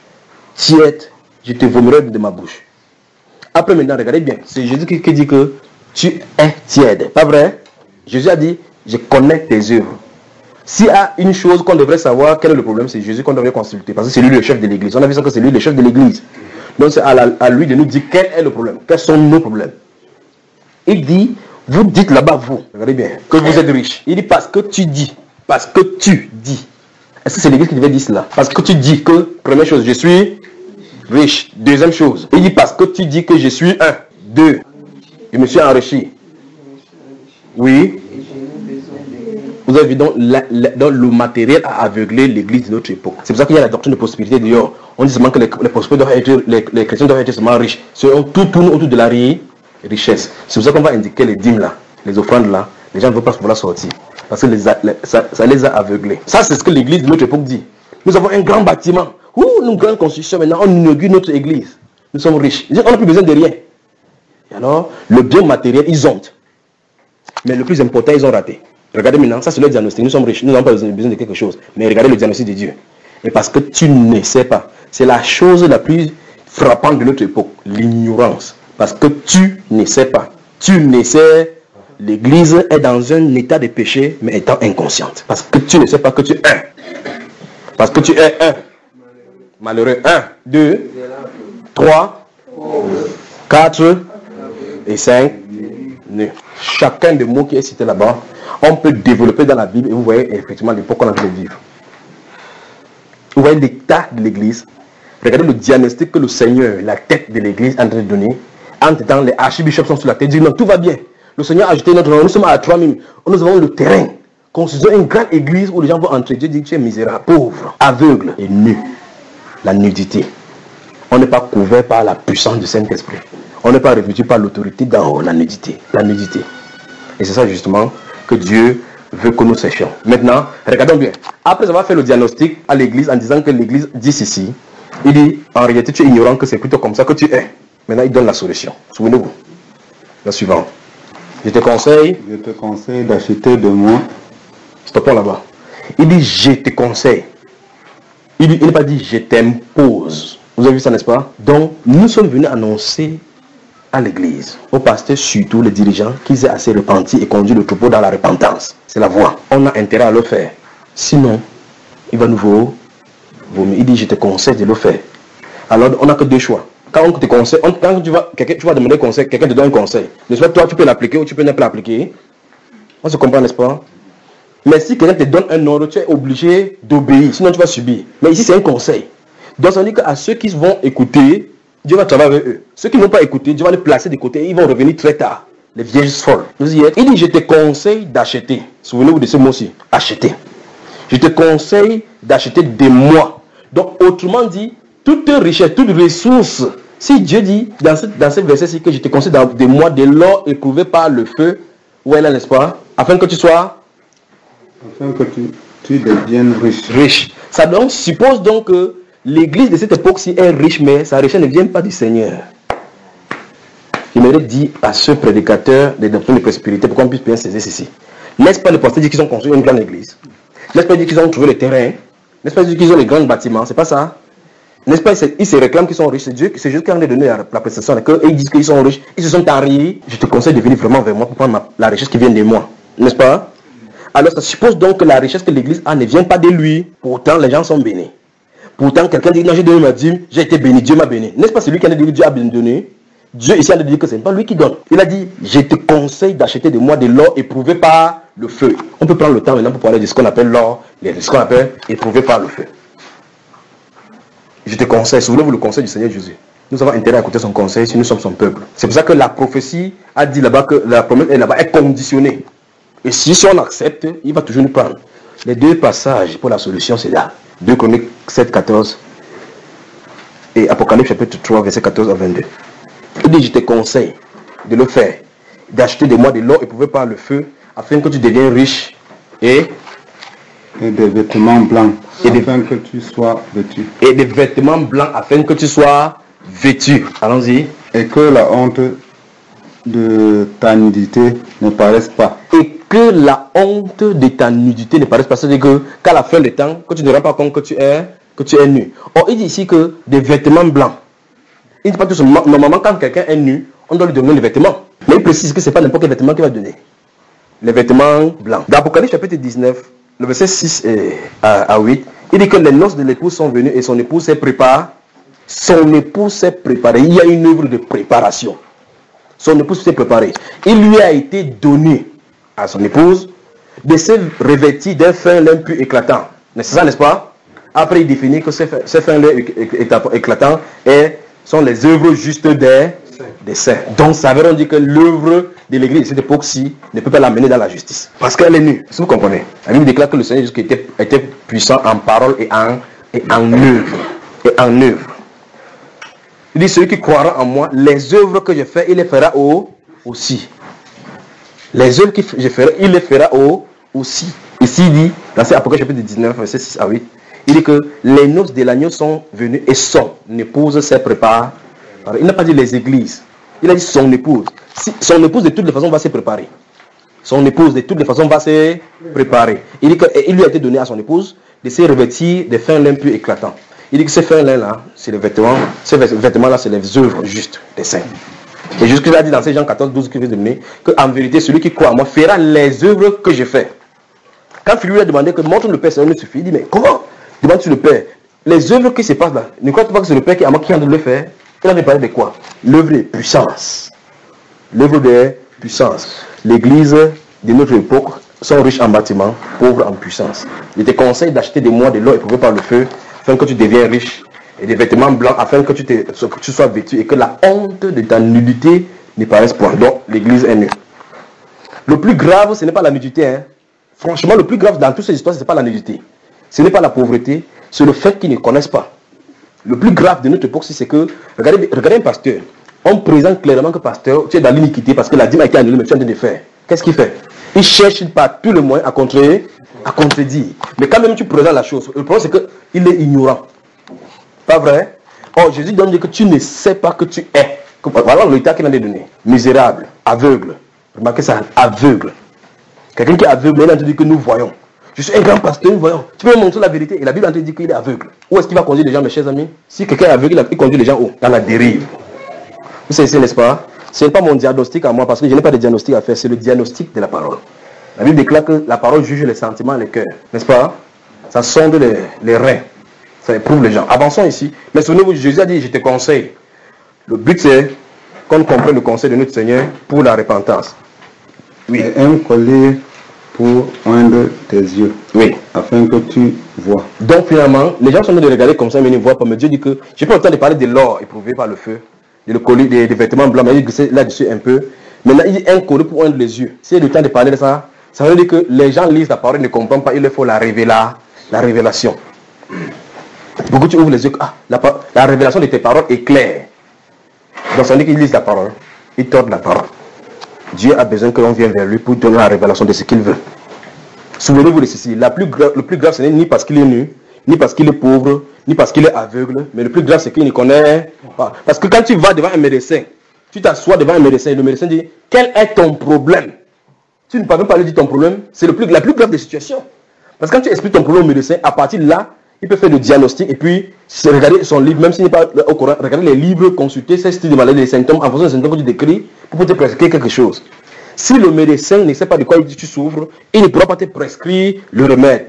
tiède, je te vomirai de ma bouche. Après maintenant, regardez bien, c'est Jésus qui, qui dit que tu es tiède. Pas vrai? Jésus a dit, je connais tes œuvres. S'il y a une chose qu'on devrait savoir, quel est le problème, c'est Jésus qu'on devrait consulter. Parce que c'est lui le chef de l'église. On a vu ça que c'est lui le chef de l'église. Donc c'est à, la, à lui de nous dire quel est le problème. Quels sont nos problèmes. Il dit, vous dites là-bas, vous, regardez bien, que vous êtes riche. Il dit parce que tu dis. Parce que tu dis. Est-ce que c'est l'église qui devait dire cela? Parce que tu dis que, première chose, je suis riche. Deuxième chose, il dit parce que tu dis que je suis un. Deux, je me suis enrichi. Oui. Vous avez vu, donc, la, la, donc le matériel a aveuglé l'église de notre époque. C'est pour ça qu'il y a la doctrine de prospérité dehors. On dit seulement que les, les, prospères doivent être, les, les chrétiens doivent être seulement riches. Tout tourne autour de la richesse. C'est pour ça qu'on va indiquer les dîmes là, les offrandes là. Les gens ne veulent pas pouvoir sortir. Parce que les a, les, ça, ça les a aveuglés. Ça, c'est ce que l'église de notre époque dit. Nous avons un grand bâtiment. Ouh, une grande construction. Maintenant, on inaugure notre église. Nous sommes riches. On n'a plus besoin de rien. Et alors, le bien matériel, ils ont. Mais le plus important, ils ont raté. Regardez maintenant, ça c'est le diagnostic. Nous sommes riches, nous n'avons pas besoin de quelque chose. Mais regardez le diagnostic de Dieu. Et parce que tu ne sais pas. C'est la chose la plus frappante de notre époque. L'ignorance. Parce que tu ne sais pas. Tu ne sais. L'église est dans un état de péché, mais étant inconsciente. Parce que tu ne sais pas que tu es un. Parce que tu es un. Malheureux. Un, deux, trois, quatre et cinq. Chacun des mots qui est cité là-bas, on peut développer dans la Bible et vous voyez effectivement l'époque qu'on a de vivre. Vous voyez l'état de l'église. Regardez le diagnostic que le Seigneur, la tête de l'église, est en train de donner. En temps, les archibishops sont sur la tête, disent non, tout va bien. Le Seigneur a ajouté notre nom, nous sommes à trois mille. Nous avons le terrain. Construisons une grande église où les gens vont entrer. Dieu dit que tu es misérable, pauvre, aveugle et nu. La nudité. On n'est pas couvert par la puissance du Saint-Esprit. On n'est pas revêtu par l'autorité d'en haut, la nudité. La nudité. Et c'est ça justement que Dieu veut que nous sachions. Maintenant, regardons bien. Après avoir fait le diagnostic à l'église en disant que l'église dit ceci, il dit, en réalité tu es ignorant que c'est plutôt comme ça que tu es. Maintenant il donne la solution. Souvenez-vous. La suivante. Je te conseille. Je te conseille d'acheter de moi. Stoppons là-bas. Il dit je te conseille. Il n'a pas dit je t'impose. Vous avez vu ça, n'est-ce pas? Donc nous sommes venus annoncer à l'église, aux pasteurs surtout, les dirigeants, qu'ils aient assez repenti et conduit le troupeau dans la repentance. C'est la voie. On a intérêt à le faire. Sinon, il va nous vomir. Il dit je te conseille de le faire. Alors on n'a que deux choix. Quand on te conseille, on, quand tu vas, tu vas demander conseil, quelqu'un te donne un conseil. N'est-ce pas, toi tu peux l'appliquer ou tu peux ne pas l'appliquer. On se comprend, n'est-ce pas? Mais si quelqu'un te donne un ordre, tu es obligé d'obéir, sinon tu vas subir. Mais ici c'est un conseil. Donc ça veut dire qu'à ceux qui vont écouter, Dieu va travailler avec eux. Ceux qui ne vont pas écouter, Dieu va les placer de côté et ils vont revenir très tard. Les vieilles folles. Vous y êtes. Il dit je te conseille d'acheter. Souvenez-vous de ce mot-ci. Acheter. Je te conseille d'acheter de moi. Donc autrement dit, toute richesse, toute ressource. Si Dieu dit dans ce, dans ce verset-ci que je te conseille de moi de l'or éprouvé par le feu, où est là, n'est-ce pas? Afin que tu sois. Afin que tu, tu deviennes riche. Riche. Ça donc suppose donc que l'église de cette époque-ci est riche, mais sa richesse ne vient pas du Seigneur. J'aimerais dire à ce prédicateur des doctrines de prospérité pour qu'on puisse bien saisir ceci. N'est-ce pas les pasteurs disent qu'ils ont construit une grande église? N'est-ce pas dire qu'ils ont trouvé le terrain? N'est-ce pas dire qu'ils ont les grands bâtiments? C'est pas ça? N'est-ce pas, ils se réclament qu'ils sont riches. C'est Dieu, c'est Jésus qui en a donné la, la prestation. Ils disent qu'ils sont riches. Ils se sont enrichis. Je te conseille de venir vraiment vers moi pour prendre ma, la richesse qui vient de moi. N'est-ce pas? Alors ça suppose donc que la richesse que l'église a ne vient pas de lui. Pourtant, les gens sont bénis. Pourtant, quelqu'un dit, non, j'ai donné ma dîme, j'ai été béni, Dieu m'a béni. N'est-ce pas celui qui a dit que Dieu a donné? Dieu ici a dit que ce n'est pas lui qui donne. Il a dit, je te conseille d'acheter de moi de l'or éprouvé par le feu. On peut prendre le temps maintenant pour parler de ce qu'on appelle l'or, ce qu'on appelle éprouvé par le feu. Je te conseille, souvenez-vous le conseil du Seigneur Jésus. Nous avons intérêt à écouter son conseil si nous sommes son peuple. C'est pour ça que la prophétie a dit là-bas que la promesse est là-bas est conditionnée. Et si, si on accepte, il va toujours nous prendre. Les deux passages pour la solution, c'est là. deux Chroniques sept, quatorze et Apocalypse chapitre trois, verset quatorze à vingt-deux. Il dit, je te conseille de le faire, d'acheter de moi de l'or éprouvé par le feu, afin que tu deviennes riche et... Et des vêtements blancs, et afin des, que tu sois vêtu. Et des vêtements blancs, afin que tu sois vêtu. Allons-y. Et que la honte de ta nudité ne paraisse pas. Et que la honte de ta nudité ne paraisse pas. C'est-à-dire que, qu'à la fin du temps, que tu ne rends pas compte que tu es, que tu es nu. Or, il dit ici que des vêtements blancs. Il ne dit pas tout simplement, normalement, quand quelqu'un est nu, on doit lui donner des vêtements. Mais il précise que ce n'est pas n'importe quel vêtement qu'il va donner. Les vêtements blancs. Dans Apocalypse chapitre dix-neuf, le verset six et à, à huit, il dit que les noces de l'épouse sont venues et son épouse s'est préparée. Son épouse s'est préparée. Il y a une œuvre de préparation. Son épouse s'est préparée. Il lui a été donné à son épouse de se revêtir d'un fin lin plus éclatant. C'est ça, n'est-ce pas? Après, il définit que ces fins lin éclatants sont les œuvres justes des, des saints. Donc, ça veut dire que l'œuvre de l'église de cette époque-ci ne peut pas l'amener dans la justice. Parce qu'elle est nue. Est-ce que vous comprenez? La Bible déclare que le Seigneur Jésus était, était puissant en parole et en, et en œuvre. Et en œuvre. Il dit, celui qui croira en moi, les œuvres que je fais, il les fera au, aussi. Les œuvres que je ferai, il les fera au, aussi. Ici, il dit, dans cet Apocalypse chapitre dix-neuf, verset six à huit, il dit que les noces de l'agneau sont venues et son épouse s'est préparée. Il n'a pas dit les églises. Il a dit son épouse. Si, son épouse de toutes les façons va se préparer. Son épouse de toutes les façons va se préparer. Il dit qu'il lui a été donné à son épouse de se revêtir des fins lin plus éclatants. Il dit que ces fins là, c'est les vêtements. Ces vêtements là, c'est les œuvres justes des saints. Et jusque là, il dit dans ces Jean quatorze, douze, qu'il veut donner, qu'en vérité, celui qui croit en moi fera les œuvres que je fais. Quand Philippe lui a demandé que montre le Père, ça ne suffit. Il dit, mais comment demande-tu le Père? Les œuvres qui se passent là, ne crois-tu pas que c'est le Père qui est à moi qui est en train de le faire? Il avait parlé de quoi? L'œuvre de puissance. L'œuvre de puissance. L'église de notre époque sont riches en bâtiments, pauvres en puissance. Il te conseille d'acheter des mois de l'or éprouvé par le feu, afin que tu deviennes riche, et des vêtements blancs, afin que tu, te, que tu sois vêtu et que la honte de ta nudité ne paraisse point. Donc, l'église est nue. Le plus grave, ce n'est pas la nudité. Hein. Franchement, le plus grave dans toutes ces histoires, ce n'est pas la nudité. Ce n'est pas la pauvreté, c'est le fait qu'ils ne connaissent pas. Le plus grave de notre époque, c'est que, regardez, regardez un pasteur. On présente clairement que pasteur, tu es dans l'iniquité parce que la dîme a été annulée, mais tu es en train de faire. Qu'est-ce qu'il fait? Il cherche par tous les moyens à contrer, à contredire. Mais quand même tu présentes la chose, le problème c'est qu'il est ignorant. Pas vrai? Oh, Jésus donne que tu ne sais pas que tu es. Voilà l'état qu'il a donné. Misérable, aveugle. Remarquez ça, aveugle. Quelqu'un qui est aveugle, il a dit que nous voyons. Je suis un grand pasteur, nous voyons. Tu peux me montrer la vérité. Et la Bible a dit qu'il est aveugle. Où est-ce qu'il va conduire les gens, mes chers amis? Si quelqu'un est aveugle, il conduit les gens où? Dans la dérive. Vous savez, n'est-ce pas? Ce n'est pas mon diagnostic à moi, parce que je n'ai pas de diagnostic à faire. C'est le diagnostic de la parole. La Bible déclare que la parole juge les sentiments et les cœurs. N'est-ce pas? Ça sonde les, les reins. Ça éprouve les gens. Avançons ici. Mais souvenez-vous, Jésus a dit, je te conseille. Le but c'est qu'on comprenne le conseil de notre Seigneur pour la repentance. Oui. Et un collier pour oindre tes yeux. Oui. Afin que tu vois. Donc finalement, les gens sont en train de regarder comme ça, mais ils ne voient pas. Mais Dieu dit que, je n'ai pas le temps de parler de l'or éprouvé par le feu, de le collier, des, des vêtements blancs, mais il dit là-dessus un peu. Maintenant, il dit un collier pour oindre les yeux. Si il y a le temps de parler de ça, ça veut dire que les gens lisent la parole, ils ne comprennent pas, il leur faut la, révéla, la révélation. Beaucoup tu ouvres les yeux, ah, la, la révélation de tes paroles est claire. Donc ça veut dire qu'ils lisent la parole, ils tordent la parole. Dieu a besoin que l'on vienne vers lui pour donner la révélation de ce qu'il veut. Souvenez-vous de ceci, la plus grave, le plus grave ce n'est ni parce qu'il est nu, ni parce qu'il est pauvre, ni parce qu'il est aveugle, mais le plus grave c'est qu'il ne connaît pas. Parce que quand tu vas devant un médecin, tu t'assois devant un médecin et le médecin dit, quel est ton problème? Tu ne peux même pas lui dire ton problème, c'est le plus, la plus grave des situations. Parce que quand tu expliques ton problème au médecin, à partir de là, il peut faire le diagnostic et puis regarder son livre, même s'il n'est pas au courant, regarder les livres, consulter ces styles de maladie, les symptômes, en fonction des symptômes que tu décris, pour te prescrire quelque chose. Si le médecin ne sait pas de quoi tu souffres, il ne pourra pas te prescrire le remède.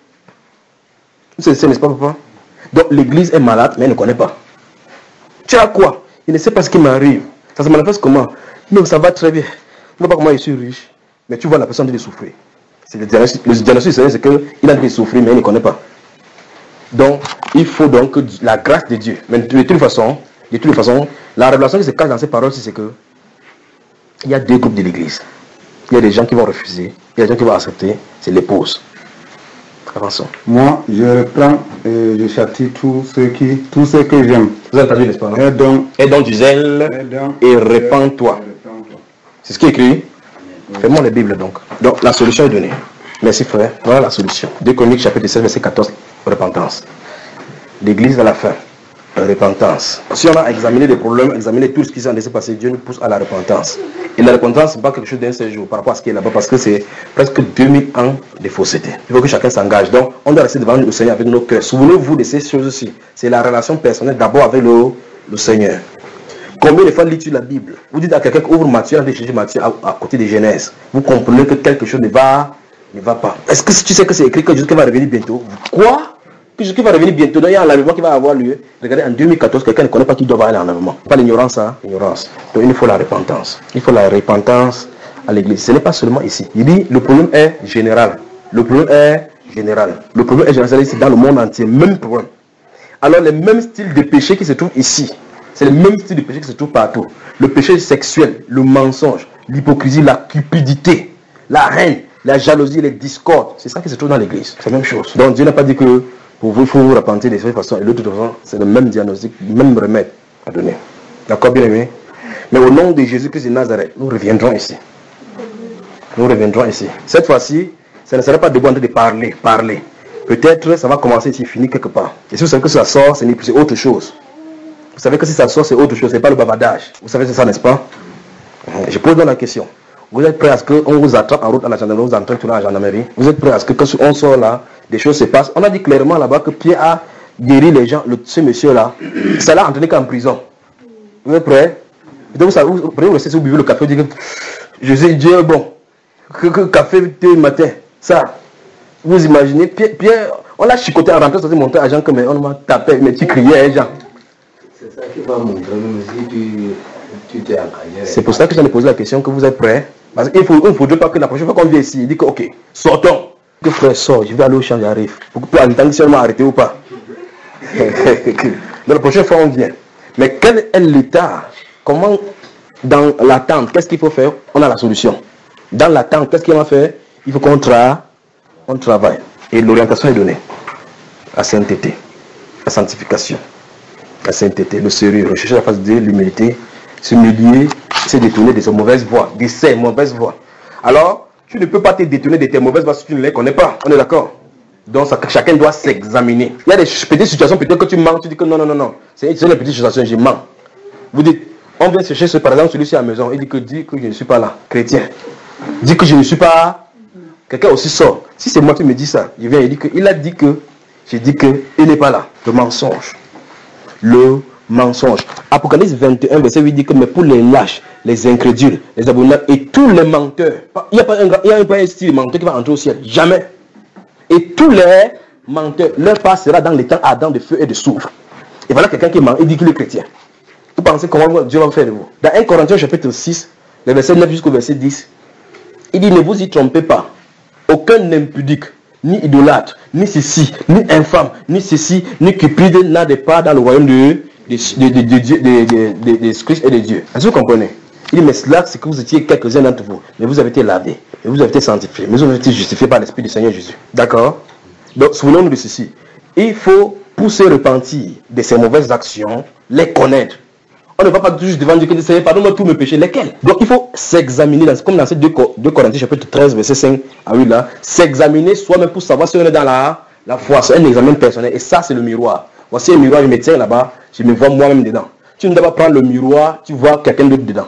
C'est ça, n'est-ce pas, papa? Donc l'église est malade, mais elle ne connaît pas. Tu as quoi? Il ne sait pas ce qui m'arrive. Ça se manifeste comment? Non, ça va très bien. Je ne vois pas comment je suis riche. Mais tu vois la personne qui souffrir. C'est le diagnostic, le diagnostic c'est qu'il a de souffrir, mais il ne connaît pas. Donc, il faut donc la grâce de Dieu. Mais de toute façon, de toute façon, la révélation qui se cache dans ces paroles, c'est que il y a deux groupes de l'église. Il y a des gens qui vont refuser, il y a des gens qui vont accepter, c'est l'épouse. Avançons. Moi, je reprends et je châtie tous ceux qui, tous ceux que j'aime. Vous avez entendu, n'est-ce pas? Et donc, et donc du zèle et répands-toi. C'est ce qui est écrit. Fais-moi la Bible donc. Donc la solution est donnée. Merci frère. Voilà la solution. deux Chroniques chapitre sept verset quatorze. Repentance. L'église à la fin. Repentance. Si on a examiné les problèmes, examiné tout ce qui s'est laissé passer, Dieu nous pousse à la repentance. Et la repentance, ce n'est pas quelque chose d'un seul jour par rapport à ce qui est là-bas, parce que c'est presque deux mille ans de fausseté. Il faut que chacun s'engage. Donc, on doit rester devant le Seigneur avec nos cœurs. Souvenez-vous de ces choses-ci. C'est la relation personnelle d'abord avec le, le Seigneur. Combien de fois lis-tu la Bible? Vous dites à quelqu'un qui ouvre Matthieu, allez chercher Matthieu à, à côté de Genèse. Vous comprenez que quelque chose ne va, ne va pas. Est-ce que tu sais que c'est écrit que Jésus va revenir bientôt? Quoi? Que Jésus va revenir bientôt? Donc il y a un enlèvement qui va avoir lieu. Regardez, en deux mille quatorze, quelqu'un ne connaît pas qui doit avoir l'enlèvement. Pas l'ignorance, hein? L'ignorance. Donc il faut la repentance. Il faut la repentance à l'église. Ce n'est pas seulement ici. Il dit le problème est général. Le problème est général. Le problème est général, c'est dans le monde entier. Même problème. Alors les mêmes styles de péché qui se trouvent ici, c'est le même style de péché qui se trouve partout. Le péché sexuel, le mensonge, l'hypocrisie, la cupidité, la haine, la jalousie, les discordes. C'est ça qui se trouve dans l'église. C'est la même chose. Donc Dieu n'a pas dit que pour vous, il faut vous repentir de cette façon. Et l'autre façon, c'est le même diagnostic, le même remède à donner. D'accord, bien aimé? Mais au nom de Jésus-Christ de Nazareth, nous reviendrons ici. Nous reviendrons ici. Cette fois-ci, ça ne sera pas de bon de parler, parler. Peut-être ça va commencer ici, finir quelque part. Et si vous savez que ça sort, c'est autre chose. Vous savez que si ça sort, c'est autre chose, c'est pas le bavardage. Vous savez c'est ça, n'est-ce pas? Je pose donc la question. Vous êtes prêts à ce qu'on vous attrape en route à la gendarmerie, vous entrez toujours à la gendarmerie? Vous êtes prêts à ce que quand on sort là, des choses se passent? On a dit clairement là-bas que Pierre a guéri les gens, le, ce monsieur-là, ça l'a entraîné qu'en prison. Vous êtes prêts? Donc vous, vous, vous restez, vous buvez le café, vous dites que je sais Dieu bon, que, que café le matin, ça. Vous imaginez, Pierre, Pierre on l'a chicoté en rentrant, ça s'est monté à Jean, mais on m'a tapé, mais tu criais, hein, Jean. C'est ça qui va montrer, même si tu, tu t'es engagé. C'est pour ça que j'en ai posé la question, que vous êtes prêts? Parce qu'il faut, il ne faudrait pas que la prochaine fois qu'on vient ici, il dit que, ok, sortons. Que frère sort, je vais aller au champ, j'arrive. Pour entendre si on m'a arrêté ou pas. Donc la prochaine fois on vient. Mais quel est l'état? Comment, dans l'attente, qu'est-ce qu'il faut faire? On a la solution. Dans l'attente, qu'est-ce qu'il va faire? Il faut qu'on tra on travaille. Et l'orientation est donnée. La sainteté, la sanctification, la sainteté, le sérieux, rechercher la face de l'humilité, se médier, se détourner de ses mauvaises voies, de ses mauvaises voies. Alors, tu ne peux pas te détourner de tes mauvaises voies si tu ne les connais pas. On est d'accord? Donc, ça, chacun doit s'examiner. Il y a des petites situations, peut-être que tu mens, tu dis que non, non, non, non. C'est une petite situation, je mens. Vous dites, on vient chercher ce, par exemple, celui-ci à la maison. Il dit que, dit que je ne suis pas là, chrétien. Dit que je ne suis pas. Quelqu'un aussi sort. Si c'est moi qui me dis ça, il vient, il dit que, il a dit que, j'ai dit que, il n'est pas là. Le mensonge. Le mensonge. Apocalypse vingt et un, verset huit dit que, mais pour les lâches, les incrédules, les abominables et tous les menteurs, il n'y a pas un, il y a pas un style menteur qui va entrer au ciel. Jamais. Et tous les menteurs, leur part sera dans les temps ardents de feu et de soufre. Et voilà quelqu'un qui ment et dit qu'il est chrétien. Vous pensez comment Dieu va faire de vous? Dans un Corinthiens chapitre six, le verset neuf jusqu'au verset dix, il dit, ne vous y trompez pas. Aucun impudique, ni idolâtre, ni ceci, ni infâme, ni ceci, ni cupide n'a de part dans le royaume de, de, de, de, de, de, de, de, de Christ et de Dieu. Est-ce que vous comprenez? Il dit, mais cela, c'est que vous étiez quelques-uns d'entre vous, mais vous avez été lavés, mais vous avez été sanctifiés, mais vous avez été justifiés par l'Esprit du Seigneur Jésus. D'accord? Donc, souvenons-nous de ceci. Il faut, pour se repentir de ses mauvaises actions, les connaître. On ne va pas juste devant Dieu que Seigneur, pardonne-moi tous mes péchés. Lesquels? Donc il faut s'examiner, comme dans ces deux Corinthiens chapitre treize, verset cinq à huit là, s'examiner soi-même pour savoir si on est dans la, la foi. C'est un examen personnel. Et ça, c'est le miroir. Voici un miroir, je me tiens là-bas, je me vois moi-même dedans. Tu ne dois pas prendre le miroir, tu vois quelqu'un d'autre dedans.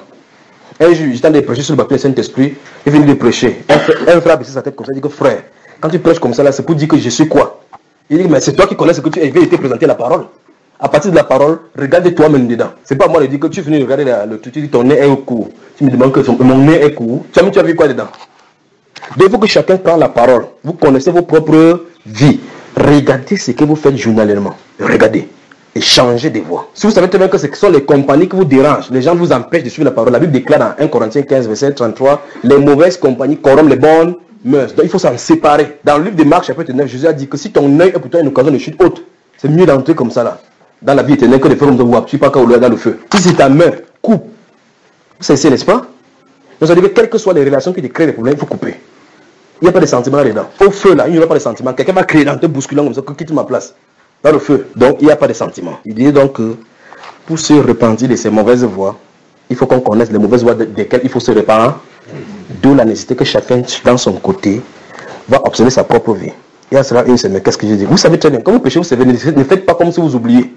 Un jour, j'étais en train de prêcher sur le baptême du Saint-Esprit, il venait de prêcher. Un frère, un frère a baissé sa tête comme ça, il dit que frère, quand tu prêches comme ça là, c'est pour dire que je suis quoi? Il dit, mais c'est toi qui connais ce que tu as été présenté la parole. À partir de la parole, regarde toi-même dedans. C'est pas moi de dire que tu es venu regarder la, le truc, tu dis ton nez est court. Tu me demandes que son, mon nez est court. Tu as, tu as vu quoi dedans? Donc il faut que chacun prenne la parole. Vous connaissez vos propres vies. Regardez ce que vous faites journalièrement. Regardez. Et changez de voix. Si vous savez très bien que ce sont les compagnies qui vous dérangent, les gens vous empêchent de suivre la parole. La Bible déclare dans un Corinthiens quinze, verset trente-trois, les mauvaises compagnies corrompent les bonnes mœurs. Donc il faut s'en séparer. Dans le livre de Marc, chapitre neuf, Jésus a dit que si ton œil est pour toi une occasion de chute haute, c'est mieux d'entrer comme ça là. Dans la vie éternelle que de faire comme ça, vous ne pas qu'au dans le feu. Si c'est ta main, coupe. C'est ça, n'est-ce pas? Donc ça veut dire que quelles que soient les relations qui te créent des problèmes, il faut couper. Il n'y a pas de sentiments là-dedans. Au feu là, il n'y aura pas de sentiments. Quelqu'un va créer dans te bousculant comme ça, que quitte ma place. Dans le feu. Donc il n'y a pas de sentiments. Il dit donc que pour se repentir de ces mauvaises voies, il faut qu'on connaisse les mauvaises voies desquelles il faut se repentir. D'où la nécessité que chacun, dans son côté, va observer sa propre vie. Il y a cela une semaine, qu'est-ce que je dis? Vous savez très bien, quand vous péchez, vous savez, ne faites pas comme si vous oubliez.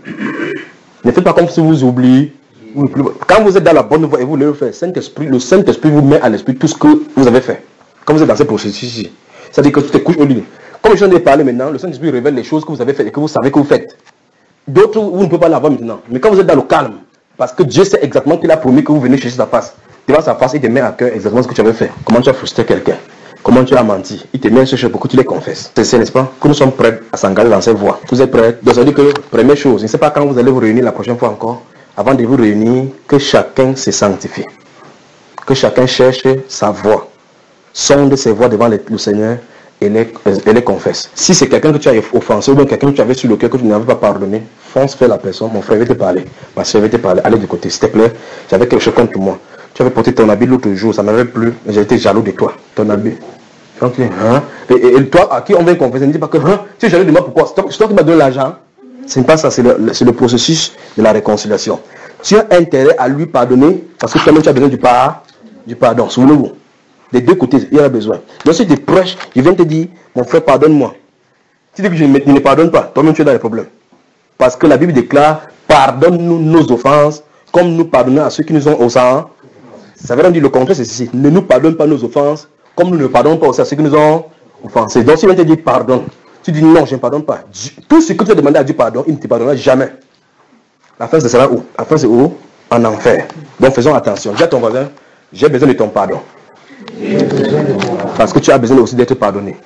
Ne faites pas comme si vous oubliez. Quand vous êtes dans la bonne voie et vous le faites, Saint-Esprit, le Saint-Esprit vous met à l'esprit tout ce que vous avez fait. Quand vous êtes dans ce processus-ci, c'est-à-dire que tu te couches au lit. Comme je viens de parler maintenant, le Saint-Esprit révèle les choses que vous avez faites et que vous savez que vous faites. D'autres, vous ne pouvez pas l'avoir maintenant. Mais quand vous êtes dans le calme, parce que Dieu sait exactement qu'il a promis que vous venez chercher sa face, devant sa face, il te met à cœur exactement ce que tu avais fait. Comment tu as frustré quelqu'un. comment tu as menti. Il te met ces choses pour que tu les confesses. C'est, n'est-ce pas, que nous sommes prêts à s'engager dans ces voies. Vous êtes prêts? Donc ça veut dire que, première chose, je ne sais pas quand vous allez vous réunir la prochaine fois encore, avant de vous réunir, que chacun se sanctifie. Que chacun cherche sa voie. Sonde ses voies devant le Seigneur et les, et les confesse. Si c'est quelqu'un que tu as offensé ou bien quelqu'un que tu avais sur le cœur que tu n'avais pas pardonné, fonce faire la personne. Mon frère, je vais te parler. Ma soeur, je vais te parler. Allez du côté, s'il te plaît. J'avais quelque chose contre moi. Tu avais porté ton habit l'autre jour, ça ne m'avait plu. J'ai été jaloux de toi. Ton habit. Hein? Et, et, et toi, à qui on vient confesser, ne dis pas que hein? Tu es jaloux de moi, pourquoi? C'est toi, c'est toi qui m'as donné l'argent. Ce n'est pas ça, c'est le, le, le processus de la réconciliation. Tu as intérêt à lui pardonner parce que toi-même tu as besoin du, par, du pardon. Souvenez-vous. Des deux côtés, il y a besoin. Donc si tu es proche, je viens te dire, mon frère, pardonne-moi. Tu dis que je ne, je ne pardonne pas, toi-même tu es dans les problèmes. Parce que la Bible déclare, pardonne-nous nos offenses, comme nous pardonnons à ceux qui nous ont offensés. Ça veut dire le contraire, c'est ceci. Ne nous pardonne pas nos offenses, comme nous ne pardonnons pas aussi à ceux qui nous ont offensés. Donc si on te dit pardonne, tu dis non, je ne pardonne pas. Tout ce que tu as demandé à Dieu pardon, il ne te pardonnera jamais. La fin, ce sera où? La fin, c'est où? En enfer. Donc faisons attention. Dis à ton voisin, j'ai besoin de ton pardon. Parce que tu as besoin aussi d'être pardonné.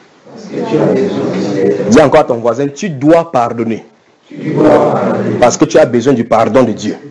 Dis encore à ton voisin, tu dois pardonner. Parce que tu as besoin du pardon de Dieu.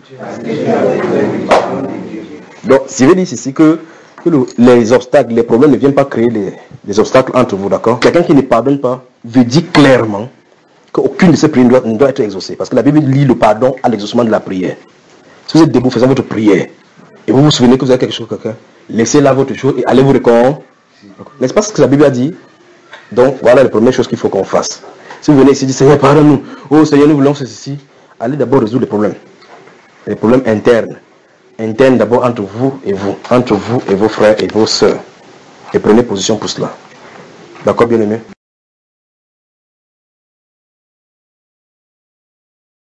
Donc, je vais dire ici que, que le, les obstacles, les problèmes ne viennent pas créer des, des obstacles entre vous, d'accord? Quelqu'un qui ne pardonne pas veut dire clairement qu'aucune de ces prières ne doit, ne doit être exaucée. Parce que la Bible lie le pardon à l'exaucement de la prière. Si vous êtes debout faisant votre prière, et vous vous souvenez que vous avez quelque chose pour quelqu'un, laissez là votre chose et allez vous réconcilier. N'est-ce pas ce que la Bible a dit? Donc, voilà la première chose qu'il faut qu'on fasse. Si vous venez ici et dites, Seigneur, pardonne-nous. Oh Seigneur, nous voulons ceci. Allez d'abord résoudre les problèmes. Les problèmes internes. Internes d'abord entre vous et vous. Entre vous et vos frères et vos sœurs. Et prenez position pour cela. D'accord, bien-aimé?